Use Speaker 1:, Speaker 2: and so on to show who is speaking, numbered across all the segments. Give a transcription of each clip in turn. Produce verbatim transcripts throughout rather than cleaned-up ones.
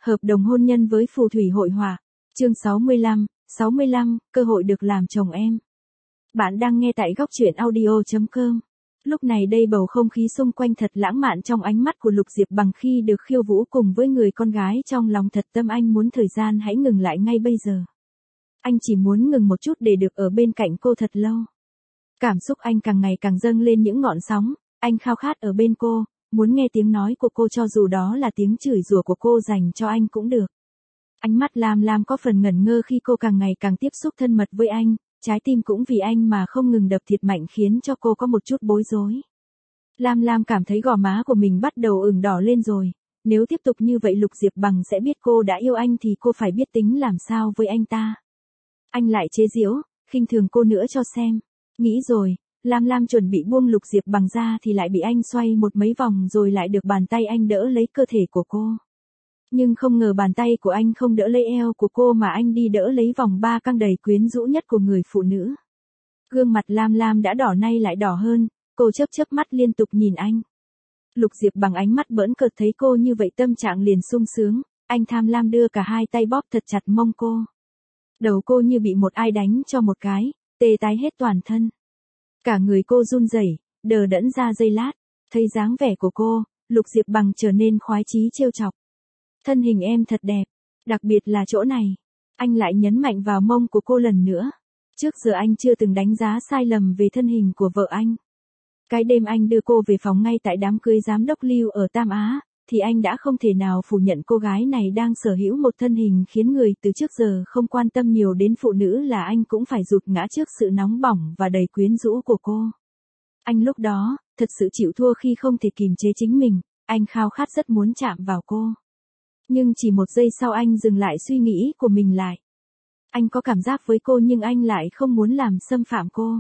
Speaker 1: Hợp đồng hôn nhân với phù thủy hội họa. Chương sáu mươi lăm, sáu mươi lăm, cơ hội được làm chồng em. Bạn đang nghe tại góc truyện audio chấm com. Lúc này đây bầu không khí xung quanh thật lãng mạn trong ánh mắt của Lục Diệp Bằng khi được khiêu vũ cùng với người con gái trong lòng thật tâm. Anh muốn thời gian hãy ngừng lại ngay bây giờ. Anh chỉ muốn ngừng một chút để được ở bên cạnh cô thật lâu. Cảm xúc anh càng ngày càng dâng lên những ngọn sóng, anh khao khát ở bên cô, muốn nghe tiếng nói của cô cho dù đó là tiếng chửi rủa của cô dành cho anh cũng được. Ánh mắt Lam Lam có phần ngẩn ngơ khi cô càng ngày càng tiếp xúc thân mật với anh, trái tim cũng vì anh mà không ngừng đập thiệt mạnh khiến cho cô có một chút bối rối. Lam Lam cảm thấy gò má của mình bắt đầu ửng đỏ lên rồi, nếu tiếp tục như vậy Lục Diệp Bằng sẽ biết cô đã yêu anh thì cô phải biết tính làm sao với anh ta. Anh lại chế giễu, khinh thường cô nữa cho xem. Nghĩ rồi, Lam Lam chuẩn bị buông Lục Diệp Bằng ra thì lại bị anh xoay một mấy vòng rồi lại được bàn tay anh đỡ lấy cơ thể của cô. Nhưng không ngờ bàn tay của anh không đỡ lấy eo của cô mà anh đi đỡ lấy vòng ba căng đầy quyến rũ nhất của người phụ nữ. Gương mặt Lam Lam đã đỏ nay lại đỏ hơn, cô chớp chớp mắt liên tục nhìn anh. Lục Diệp Bằng ánh mắt bỡn cợt thấy cô như vậy tâm trạng liền sung sướng, anh tham lam đưa cả hai tay bóp thật chặt mông cô. Đầu cô như bị một ai đánh cho một cái, tê tái hết toàn thân. Cả người cô run rẩy, đờ đẫn ra giây lát, thấy dáng vẻ của cô, Lục Diệp Bằng trở nên khoái chí trêu chọc. Thân hình em thật đẹp, đặc biệt là chỗ này. Anh lại nhấn mạnh vào mông của cô lần nữa. Trước giờ anh chưa từng đánh giá sai lầm về thân hình của vợ anh. Cái đêm anh đưa cô về phòng ngay tại đám cưới giám đốc Lưu ở Tam Á, thì anh đã không thể nào phủ nhận cô gái này đang sở hữu một thân hình khiến người từ trước giờ không quan tâm nhiều đến phụ nữ là anh cũng phải rụt ngã trước sự nóng bỏng và đầy quyến rũ của cô. Anh lúc đó, thật sự chịu thua khi không thể kìm chế chính mình, anh khao khát rất muốn chạm vào cô. Nhưng chỉ một giây sau anh dừng lại suy nghĩ của mình lại. Anh có cảm giác với cô nhưng anh lại không muốn làm xâm phạm cô.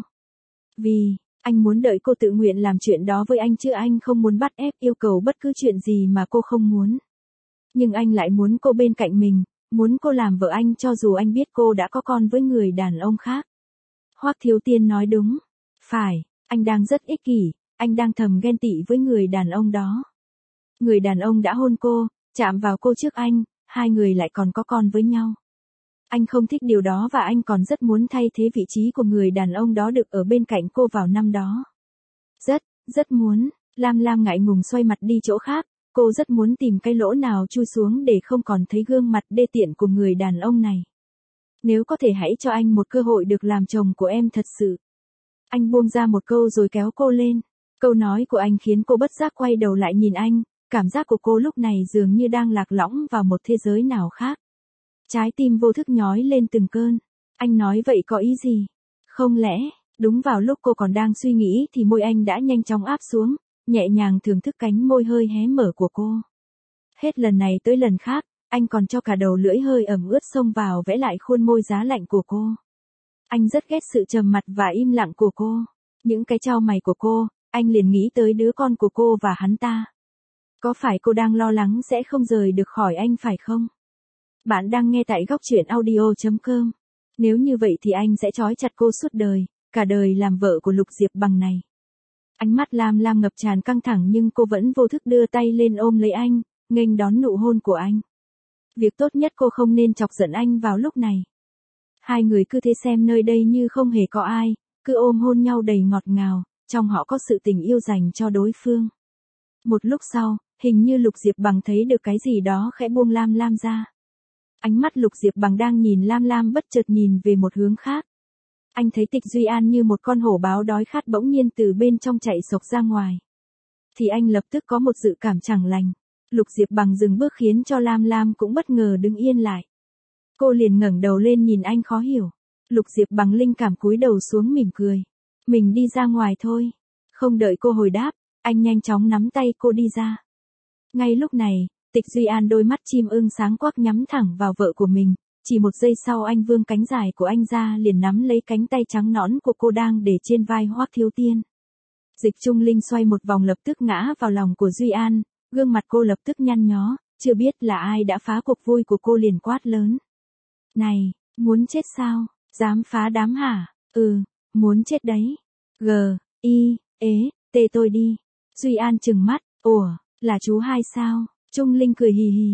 Speaker 1: Vì, anh muốn đợi cô tự nguyện làm chuyện đó với anh chứ anh không muốn bắt ép yêu cầu bất cứ chuyện gì mà cô không muốn. Nhưng anh lại muốn cô bên cạnh mình, muốn cô làm vợ anh cho dù anh biết cô đã có con với người đàn ông khác. Hoắc Thiếu Tiên nói đúng. Phải, anh đang rất ích kỷ, anh đang thầm ghen tị với người đàn ông đó. Người đàn ông đã hôn cô, chạm vào cô trước anh, hai người lại còn có con với nhau. Anh không thích điều đó và anh còn rất muốn thay thế vị trí của người đàn ông đó được ở bên cạnh cô vào năm đó. Rất, rất muốn, Lam Lam ngại ngùng xoay mặt đi chỗ khác, cô rất muốn tìm cái lỗ nào chui xuống để không còn thấy gương mặt đê tiện của người đàn ông này. Nếu có thể hãy cho anh một cơ hội được làm chồng của em thật sự. Anh buông ra một câu rồi kéo cô lên. Câu nói của anh khiến cô bất giác quay đầu lại nhìn anh. Cảm giác của cô lúc này dường như đang lạc lõng vào một thế giới nào khác. Trái tim vô thức nhói lên từng cơn. Anh nói vậy có ý gì? Không lẽ, đúng vào lúc cô còn đang suy nghĩ thì môi anh đã nhanh chóng áp xuống, nhẹ nhàng thưởng thức cánh môi hơi hé mở của cô. Hết lần này tới lần khác, anh còn cho cả đầu lưỡi hơi ẩm ướt xông vào vẽ lại khuôn môi giá lạnh của cô. Anh rất ghét sự trầm mặc và im lặng của cô. Những cái chau mày của cô, anh liền nghĩ tới đứa con của cô và hắn ta. Có phải cô đang lo lắng sẽ không rời được khỏi anh phải không? Bạn đang nghe tại góc truyện audio chấm com. Nếu như vậy thì anh sẽ trói chặt cô suốt đời, cả đời làm vợ của Lục Diệp Bằng này. Ánh mắt Lam Lam ngập tràn căng thẳng nhưng cô vẫn vô thức đưa tay lên ôm lấy anh, nghênh đón nụ hôn của anh. Việc tốt nhất cô không nên chọc giận anh vào lúc này. Hai người cứ thế xem nơi đây như không hề có ai, cứ ôm hôn nhau đầy ngọt ngào, trong họ có sự tình yêu dành cho đối phương. Một lúc sau, hình như Lục Diệp Bằng thấy được cái gì đó khẽ buông Lam Lam ra. Ánh mắt Lục Diệp Bằng đang nhìn Lam Lam bất chợt nhìn về một hướng khác. Anh thấy Tịch Duy An như một con hổ báo đói khát bỗng nhiên từ bên trong chạy xộc ra ngoài. Thì anh lập tức có một dự cảm chẳng lành. Lục Diệp Bằng dừng bước khiến cho Lam Lam cũng bất ngờ đứng yên lại. Cô liền ngẩng đầu lên nhìn anh khó hiểu. Lục Diệp Bằng linh cảm cúi đầu xuống mỉm cười. Mình đi ra ngoài thôi. Không đợi cô hồi đáp, anh nhanh chóng nắm tay cô đi ra. Ngay lúc này, Tịch Duy An đôi mắt chim ưng sáng quắc nhắm thẳng vào vợ của mình. Chỉ một giây sau anh vươn cánh dài của anh ra liền nắm lấy cánh tay trắng nõn của cô đang để trên vai Hoắc Thiếu Tiên. Dịch Trung Linh xoay một vòng lập tức ngã vào lòng của Duy An, gương mặt cô lập tức nhăn nhó, chưa biết là ai đã phá cuộc vui của cô liền quát lớn. Này, muốn chết sao? Dám phá đám hả? Ừ, muốn chết đấy. G, I, ế, tê tôi đi. Duy An trừng mắt, ủa, là chú hai sao? Trung Linh cười hì hì.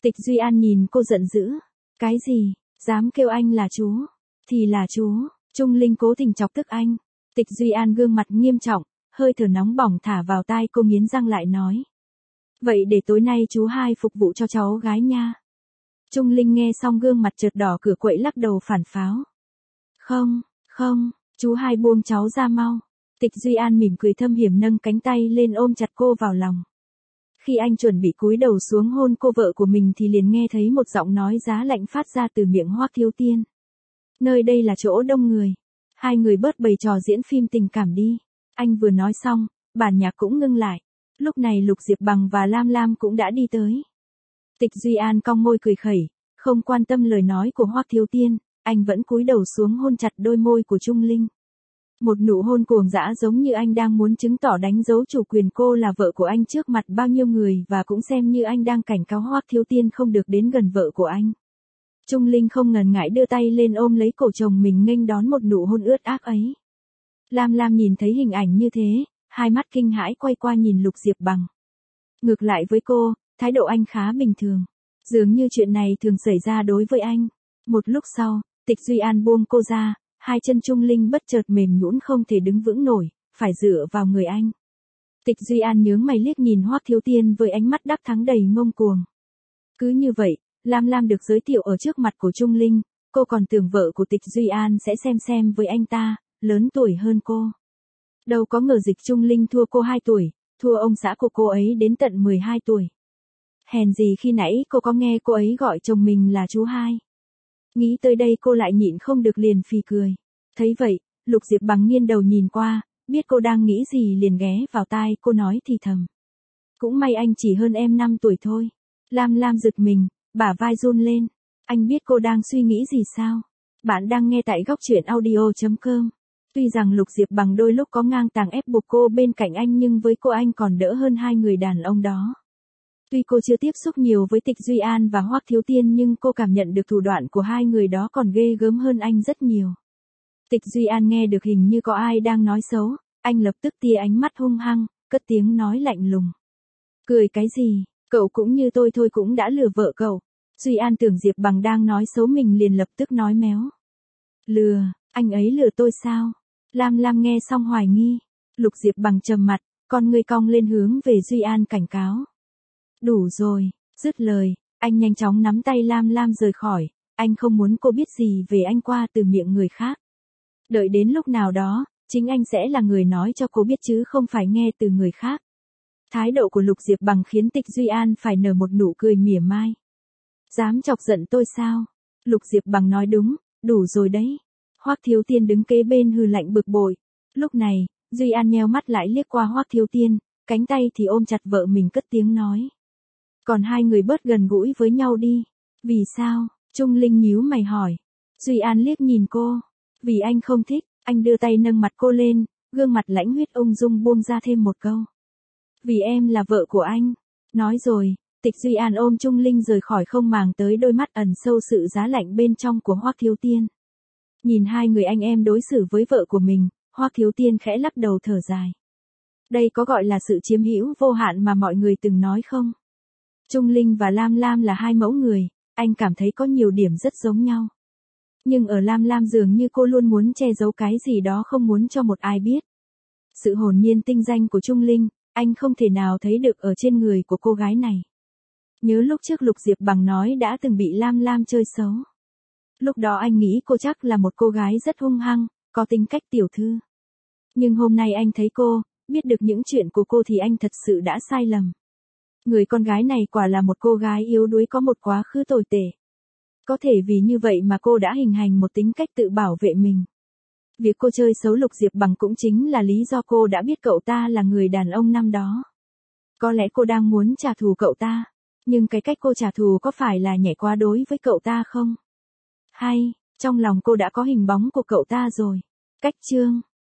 Speaker 1: Tịch Duy An nhìn cô giận dữ. Cái gì? Dám kêu anh là chú? Thì là chú. Trung Linh cố tình chọc tức anh. Tịch Duy An gương mặt nghiêm trọng, hơi thở nóng bỏng thả vào tai cô nghiến răng lại nói. Vậy để tối nay chú hai phục vụ cho cháu gái nha. Trung Linh nghe xong gương mặt chợt đỏ cửa quậy lắc đầu phản pháo. Không, không, chú hai buông cháu ra mau. Tịch Duy An mỉm cười thâm hiểm nâng cánh tay lên ôm chặt cô vào lòng. Khi anh chuẩn bị cúi đầu xuống hôn cô vợ của mình thì liền nghe thấy một giọng nói giá lạnh phát ra từ miệng Hoắc Thiếu Tiên. Nơi đây là chỗ đông người. Hai người bớt bày trò diễn phim tình cảm đi. Anh vừa nói xong, bản nhạc cũng ngưng lại. Lúc này Lục Diệp Bằng và Lam Lam cũng đã đi tới. Tịch Duy An cong môi cười khẩy, không quan tâm lời nói của Hoắc Thiếu Tiên, anh vẫn cúi đầu xuống hôn chặt đôi môi của Trung Linh. Một nụ hôn cuồng dã giống như anh đang muốn chứng tỏ đánh dấu chủ quyền cô là vợ của anh trước mặt bao nhiêu người và cũng xem như anh đang cảnh cáo Hoắc Thiếu Tiên không được đến gần vợ của anh. Trung Linh không ngần ngại đưa tay lên ôm lấy cổ chồng mình nghênh đón một nụ hôn ướt ác ấy. Lam Lam nhìn thấy hình ảnh như thế, hai mắt kinh hãi quay qua nhìn Lục Diệp Bằng. Ngược lại với cô, thái độ anh khá bình thường. Dường như chuyện này thường xảy ra đối với anh. Một lúc sau, Tịch Duy An buông cô ra, hai chân Trung Linh bất chợt mềm nhũn không thể đứng vững nổi, phải dựa vào người anh. Tịch Duy An nhướng mày liếc nhìn Hoắc Thiếu Tiên với ánh mắt đắc thắng đầy ngông cuồng. Cứ như vậy, Lam Lam được giới thiệu ở trước mặt của Trung Linh, cô còn tưởng vợ của Tịch Duy An sẽ xem xem với anh ta, lớn tuổi hơn cô. Đâu có ngờ Dịch Trung Linh thua cô hai tuổi, thua ông xã của cô ấy đến tận mười hai tuổi. Hèn gì khi nãy cô có nghe cô ấy gọi chồng mình là chú hai. Nghĩ tới đây cô lại nhịn không được liền phì cười. Thấy vậy, Lục Diệp Bằng nghiêng đầu nhìn qua, biết cô đang nghĩ gì liền ghé vào tai cô nói thì thầm. Cũng may anh chỉ hơn em năm tuổi thôi. Lam Lam giật mình, bả vai run lên. Anh biết cô đang suy nghĩ gì sao? Bạn đang nghe tại góc truyện audio chấm com. Tuy rằng Lục Diệp Bằng đôi lúc có ngang tàng ép buộc cô bên cạnh anh nhưng với cô anh còn đỡ hơn hai người đàn ông đó. Tuy cô chưa tiếp xúc nhiều với Tịch Duy An và Hoắc Thiếu Tiên nhưng cô cảm nhận được thủ đoạn của hai người đó còn ghê gớm hơn anh rất nhiều. Tịch Duy An nghe được hình như có ai đang nói xấu, anh lập tức tia ánh mắt hung hăng, cất tiếng nói lạnh lùng. Cười cái gì, cậu cũng như tôi thôi cũng đã lừa vợ cậu. Duy An tưởng Diệp Bằng đang nói xấu mình liền lập tức nói méo. Lừa, anh ấy lừa tôi sao? Lam Lam nghe xong hoài nghi. Lục Diệp Bằng trầm mặt, con người cong lên hướng về Duy An cảnh cáo. Đủ rồi, dứt lời, anh nhanh chóng nắm tay Lam Lam rời khỏi, anh không muốn cô biết gì về anh qua từ miệng người khác. Đợi đến lúc nào đó, chính anh sẽ là người nói cho cô biết chứ không phải nghe từ người khác. Thái độ của Lục Diệp Bằng khiến Tịch Duy An phải nở một nụ cười mỉa mai. Dám chọc giận tôi sao? Lục Diệp Bằng nói đúng, đủ rồi đấy. Hoắc Thiếu Tiên đứng kế bên hừ lạnh bực bội. Lúc này, Duy An nheo mắt lại liếc qua Hoắc Thiếu Tiên, cánh tay thì ôm chặt vợ mình cất tiếng nói. Còn hai người bớt gần gũi với nhau đi. Vì sao? Trung Linh nhíu mày hỏi. Duy An liếc nhìn cô. Vì anh không thích, anh đưa tay nâng mặt cô lên, gương mặt lãnh huyết ung dung buông ra thêm một câu. Vì em là vợ của anh. Nói rồi, Tịch Duy An ôm Trung Linh rời khỏi không màng tới đôi mắt ẩn sâu sự giá lạnh bên trong của Hoắc Thiếu Tiên. Nhìn hai người anh em đối xử với vợ của mình, Hoắc Thiếu Tiên khẽ lắc đầu thở dài. Đây có gọi là sự chiếm hữu vô hạn mà mọi người từng nói không? Trung Linh và Lam Lam là hai mẫu người, anh cảm thấy có nhiều điểm rất giống nhau. Nhưng ở Lam Lam dường như cô luôn muốn che giấu cái gì đó không muốn cho một ai biết. Sự hồn nhiên tinh danh của Trung Linh, anh không thể nào thấy được ở trên người của cô gái này. Nhớ lúc trước Lục Diệp Bằng nói đã từng bị Lam Lam chơi xấu. Lúc đó anh nghĩ cô chắc là một cô gái rất hung hăng, có tính cách tiểu thư. Nhưng hôm nay anh thấy cô, biết được những chuyện của cô thì anh thật sự đã sai lầm. Người con gái này quả là một cô gái yếu đuối có một quá khứ tồi tệ. Có thể vì như vậy mà cô đã hình thành một tính cách tự bảo vệ mình. Việc cô chơi xấu Lục Diệp Bằng cũng chính là lý do cô đã biết cậu ta là người đàn ông năm đó. Có lẽ cô đang muốn trả thù cậu ta. Nhưng cái cách cô trả thù có phải là nhảy quá đối với cậu ta không? Hay, trong lòng cô đã có hình bóng của cậu ta rồi. Cách chương